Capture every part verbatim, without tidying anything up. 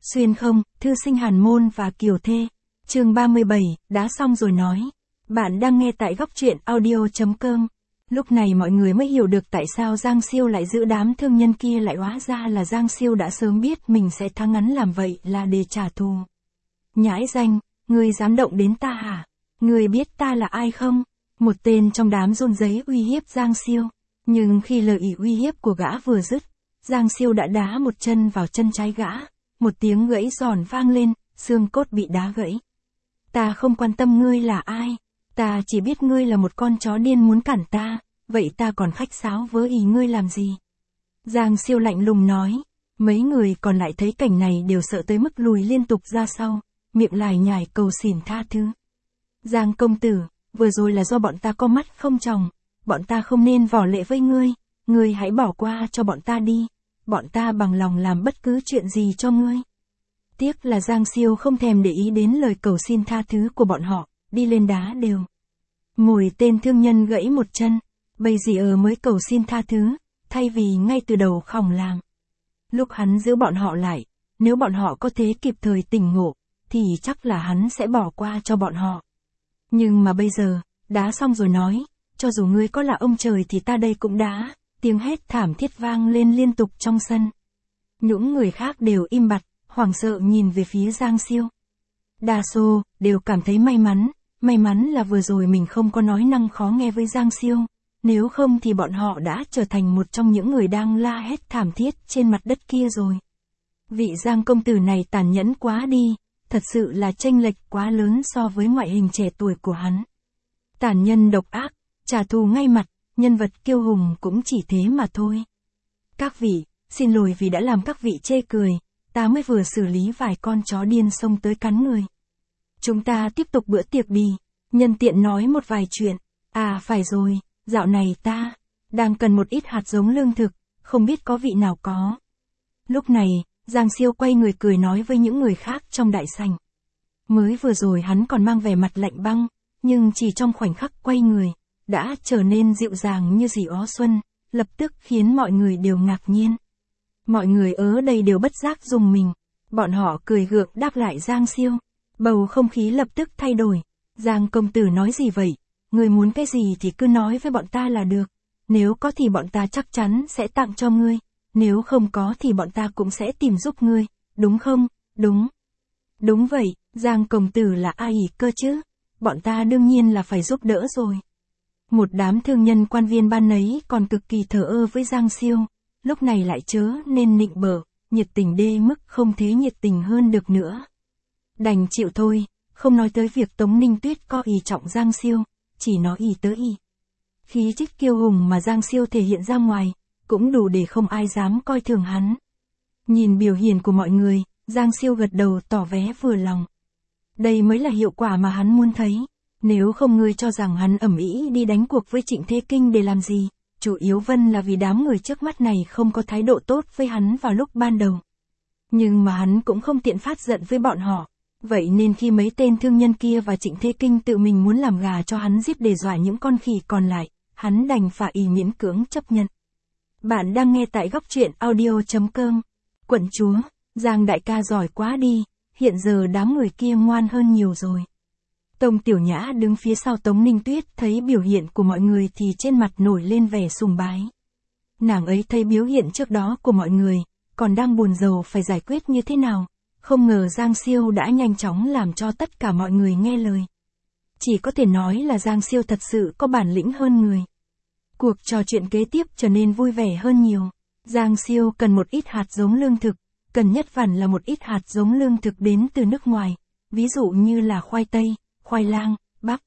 Xuyên không, thư sinh Hàn Môn và Kiều Thê. Chương ba mươi bảy, đã xong rồi nói. Bạn đang nghe tại góc truyện audio chấm com. Lúc này mọi người mới hiểu được tại sao Giang Siêu lại giữ đám thương nhân kia, lại hóa ra là Giang Siêu đã sớm biết mình sẽ thắng ngắn làm vậy là để trả thù. Nhãi danh, ngươi dám động đến ta hả? Ngươi biết ta là ai không? Một tên trong đám run rẩy uy hiếp Giang Siêu. Nhưng khi lời ý uy hiếp của gã vừa dứt, Giang Siêu đã đá một chân vào chân trái gã. Một tiếng gãy giòn vang lên, xương cốt bị đá gãy. Ta không quan tâm ngươi là ai. Ta chỉ biết ngươi là một con chó điên muốn cản ta, vậy ta còn khách sáo với ý ngươi làm gì? Giang Siêu lạnh lùng nói. Mấy người còn lại thấy cảnh này đều sợ tới mức lùi liên tục ra sau, miệng lải nhải cầu xỉn tha thứ. Giang công tử, vừa rồi là do bọn ta có mắt không tròng, bọn ta không nên vò lệ với ngươi, ngươi hãy bỏ qua cho bọn ta đi, bọn ta bằng lòng làm bất cứ chuyện gì cho ngươi. Tiếc là Giang Siêu không thèm để ý đến lời cầu xin tha thứ của bọn họ, đi lên đá đều. Ngồi tên thương nhân gãy một chân, bây giờ mới cầu xin tha thứ, thay vì ngay từ đầu khòng làm. Lúc hắn giữ bọn họ lại, nếu bọn họ có thể kịp thời tỉnh ngộ, thì chắc là hắn sẽ bỏ qua cho bọn họ. Nhưng mà bây giờ, đá xong rồi nói, cho dù ngươi có là ông trời thì ta đây cũng đá, tiếng hét thảm thiết vang lên liên tục trong sân. Những người khác đều im bặt, hoảng sợ nhìn về phía Giang Siêu. Đa số, đều cảm thấy may mắn, may mắn là vừa rồi mình không có nói năng khó nghe với Giang Siêu, nếu không thì bọn họ đã trở thành một trong những người đang la hét thảm thiết trên mặt đất kia rồi. Vị Giang công tử này tàn nhẫn quá đi, thật sự là chênh lệch quá lớn so với ngoại hình trẻ tuổi của hắn. Tàn nhân độc ác, trả thù ngay mặt, nhân vật kiêu hùng cũng chỉ thế mà thôi. Các vị, xin lỗi vì đã làm các vị chê cười, ta mới vừa xử lý vài con chó điên xông tới cắn người. Chúng ta tiếp tục bữa tiệc đi, nhân tiện nói một vài chuyện. À phải rồi, dạo này ta đang cần một ít hạt giống lương thực, không biết có vị nào có. Lúc này, Giang Siêu quay người cười nói với những người khác trong đại sảnh. Mới vừa rồi hắn còn mang vẻ mặt lạnh băng, nhưng chỉ trong khoảnh khắc quay người, đã trở nên dịu dàng như dì ó xuân, lập tức khiến mọi người đều ngạc nhiên. Mọi người ở đây đều bất giác rùng mình, bọn họ cười gượng đáp lại Giang Siêu. Bầu không khí lập tức thay đổi. Giang công tử nói gì vậy? Ngươi muốn cái gì thì cứ nói với bọn ta là được. Nếu có thì bọn ta chắc chắn sẽ tặng cho ngươi. Nếu không có thì bọn ta cũng sẽ tìm giúp ngươi. Đúng không? Đúng. Đúng vậy, Giang công tử là ai cơ chứ? Bọn ta đương nhiên là phải giúp đỡ rồi. Một đám thương nhân quan viên ban nấy còn cực kỳ thờ ơ với Giang Siêu. Lúc này lại chớ nên nịnh bợ, nhiệt tình đê mức không thế nhiệt tình hơn được nữa. Đành chịu thôi, không nói tới việc Tống Ninh Tuyết có ý trọng Giang Siêu, chỉ nói ý tới ý. Khí chất kiêu hùng mà Giang Siêu thể hiện ra ngoài, cũng đủ để không ai dám coi thường hắn. Nhìn biểu hiện của mọi người, Giang Siêu gật đầu tỏ vẻ vừa lòng. Đây mới là hiệu quả mà hắn muốn thấy, nếu không ngươi cho rằng hắn ầm ĩ đi đánh cuộc với Trịnh Thế Kinh để làm gì, chủ yếu vân là vì đám người trước mắt này không có thái độ tốt với hắn vào lúc ban đầu. Nhưng mà hắn cũng không tiện phát giận với bọn họ. Vậy nên khi mấy tên thương nhân kia và Trịnh Thế Kinh tự mình muốn làm gà cho hắn giết để dọa những con khỉ còn lại, hắn đành phải ý miễn cưỡng chấp nhận. Bạn đang nghe tại góc truyện audio chấm com. Quận chúa, Giang đại ca giỏi quá đi, hiện giờ đám người kia ngoan hơn nhiều rồi. Tông Tiểu Nhã đứng phía sau Tống Ninh Tuyết thấy biểu hiện của mọi người thì trên mặt nổi lên vẻ sùng bái. Nàng ấy thấy biểu hiện trước đó của mọi người, còn đang buồn rầu phải giải quyết như thế nào. Không ngờ Giang Siêu đã nhanh chóng làm cho tất cả mọi người nghe lời. Chỉ có thể nói là Giang Siêu thật sự có bản lĩnh hơn người. Cuộc trò chuyện kế tiếp trở nên vui vẻ hơn nhiều. Giang Siêu cần một ít hạt giống lương thực, cần nhất vẳn là một ít hạt giống lương thực đến từ nước ngoài, ví dụ như là khoai tây, khoai lang, bắp.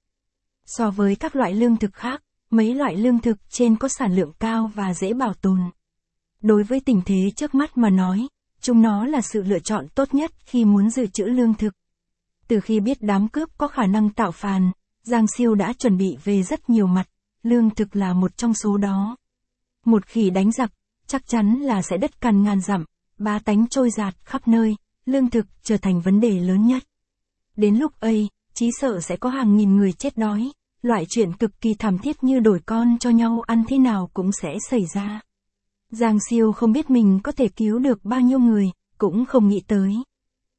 So với các loại lương thực khác, mấy loại lương thực trên có sản lượng cao và dễ bảo tồn. Đối với tình thế trước mắt mà nói, chúng nó là sự lựa chọn tốt nhất khi muốn dự trữ lương thực. Từ khi biết đám cướp có khả năng tạo phản, Giang Siêu đã chuẩn bị về rất nhiều mặt, lương thực là một trong số đó. Một khi đánh giặc, chắc chắn là sẽ đất cằn ngàn dặm, bá tánh trôi dạt khắp nơi, lương thực trở thành vấn đề lớn nhất. Đến lúc ấy, chí sợ sẽ có hàng nghìn người chết đói, loại chuyện cực kỳ thảm thiết như đổi con cho nhau ăn thế nào cũng sẽ xảy ra. Giang Siêu không biết mình có thể cứu được bao nhiêu người, cũng không nghĩ tới.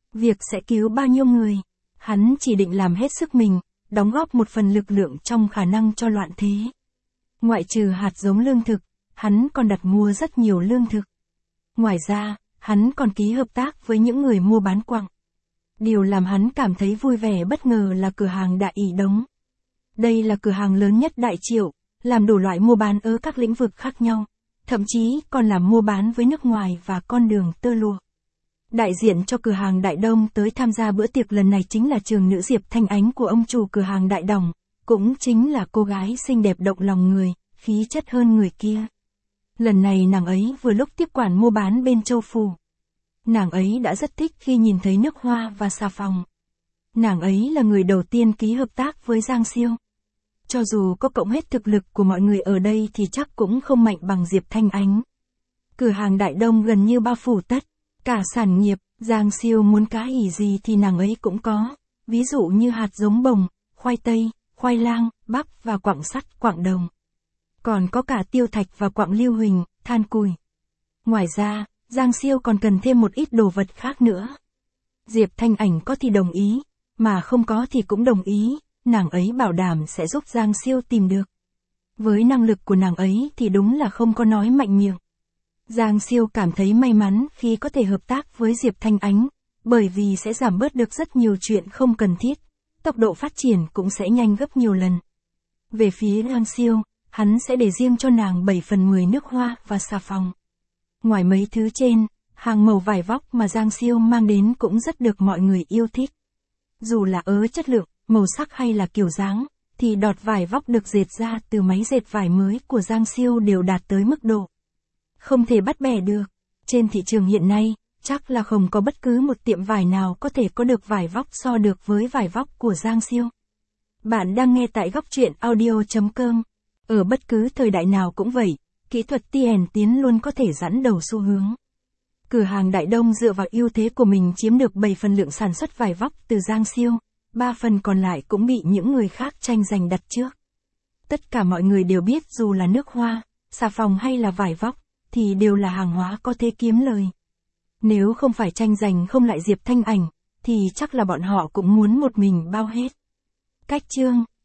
Việc sẽ cứu bao nhiêu người, hắn chỉ định làm hết sức mình, đóng góp một phần lực lượng trong khả năng cho loạn thế. Ngoại trừ hạt giống lương thực, hắn còn đặt mua rất nhiều lương thực. Ngoài ra, hắn còn ký hợp tác với những người mua bán quặng. Điều làm hắn cảm thấy vui vẻ bất ngờ là cửa hàng Đại Ỷ Đống. Đây là cửa hàng lớn nhất Đại Triệu, làm đủ loại mua bán ở các lĩnh vực khác nhau, thậm chí còn làm mua bán với nước ngoài và con đường tơ lụa. Đại diện cho cửa hàng Đại Đông tới tham gia bữa tiệc lần này chính là trường nữ Diệp Thanh Ánh của ông chủ cửa hàng Đại Đồng, cũng chính là cô gái xinh đẹp động lòng người, khí chất hơn người kia. Lần này nàng ấy vừa lúc tiếp quản mua bán bên Châu Phủ. Nàng ấy đã rất thích khi nhìn thấy nước hoa và xà phòng. Nàng ấy là người đầu tiên ký hợp tác với Giang Siêu. Cho dù có cộng hết thực lực của mọi người ở đây thì chắc cũng không mạnh bằng Diệp Thanh Ánh. Cửa hàng Đại Đông gần như bao phủ tất cả sản nghiệp, Giang Siêu muốn cái ỷ gì thì nàng ấy cũng có, ví dụ như hạt giống bồng, khoai tây, khoai lang, bắp và quặng sắt, quặng đồng. Còn có cả tiêu thạch và quặng lưu huỳnh, than củi. Ngoài ra, Giang Siêu còn cần thêm một ít đồ vật khác nữa. Diệp Thanh Ảnh có thì đồng ý, mà không có thì cũng đồng ý, nàng ấy bảo đảm sẽ giúp Giang Siêu tìm được. Với năng lực của nàng ấy thì đúng là không có nói mạnh miệng. Giang Siêu cảm thấy may mắn khi có thể hợp tác với Diệp Thanh Ánh, bởi vì sẽ giảm bớt được rất nhiều chuyện không cần thiết, tốc độ phát triển cũng sẽ nhanh gấp nhiều lần. Về phía Giang Siêu, hắn sẽ để riêng cho nàng bảy phần mười nước hoa và xà phòng. Ngoài mấy thứ trên, hàng màu vải vóc mà Giang Siêu mang đến cũng rất được mọi người yêu thích. Dù là ở chất lượng, màu sắc hay là kiểu dáng, thì đọt vải vóc được dệt ra từ máy dệt vải mới của Giang Siêu đều đạt tới mức độ không thể bắt bẻ được. Trên thị trường hiện nay, chắc là không có bất cứ một tiệm vải nào có thể có được vải vóc so được với vải vóc của Giang Siêu. Bạn đang nghe tại góc truyện audio chấm com. Ở bất cứ thời đại nào cũng vậy, kỹ thuật tiên tiến luôn có thể dẫn đầu xu hướng. Cửa hàng Đại Đông dựa vào ưu thế của mình chiếm được bảy phần lượng sản xuất vải vóc từ Giang Siêu, ba phần còn lại cũng bị những người khác tranh giành đặt trước. Tất cả mọi người đều biết dù là nước hoa, xà phòng hay là vải vóc, thì đều là hàng hóa có thể kiếm lời. Nếu không phải tranh giành không lại Diệp Thanh Ảnh, thì chắc là bọn họ cũng muốn một mình bao hết. Cách chương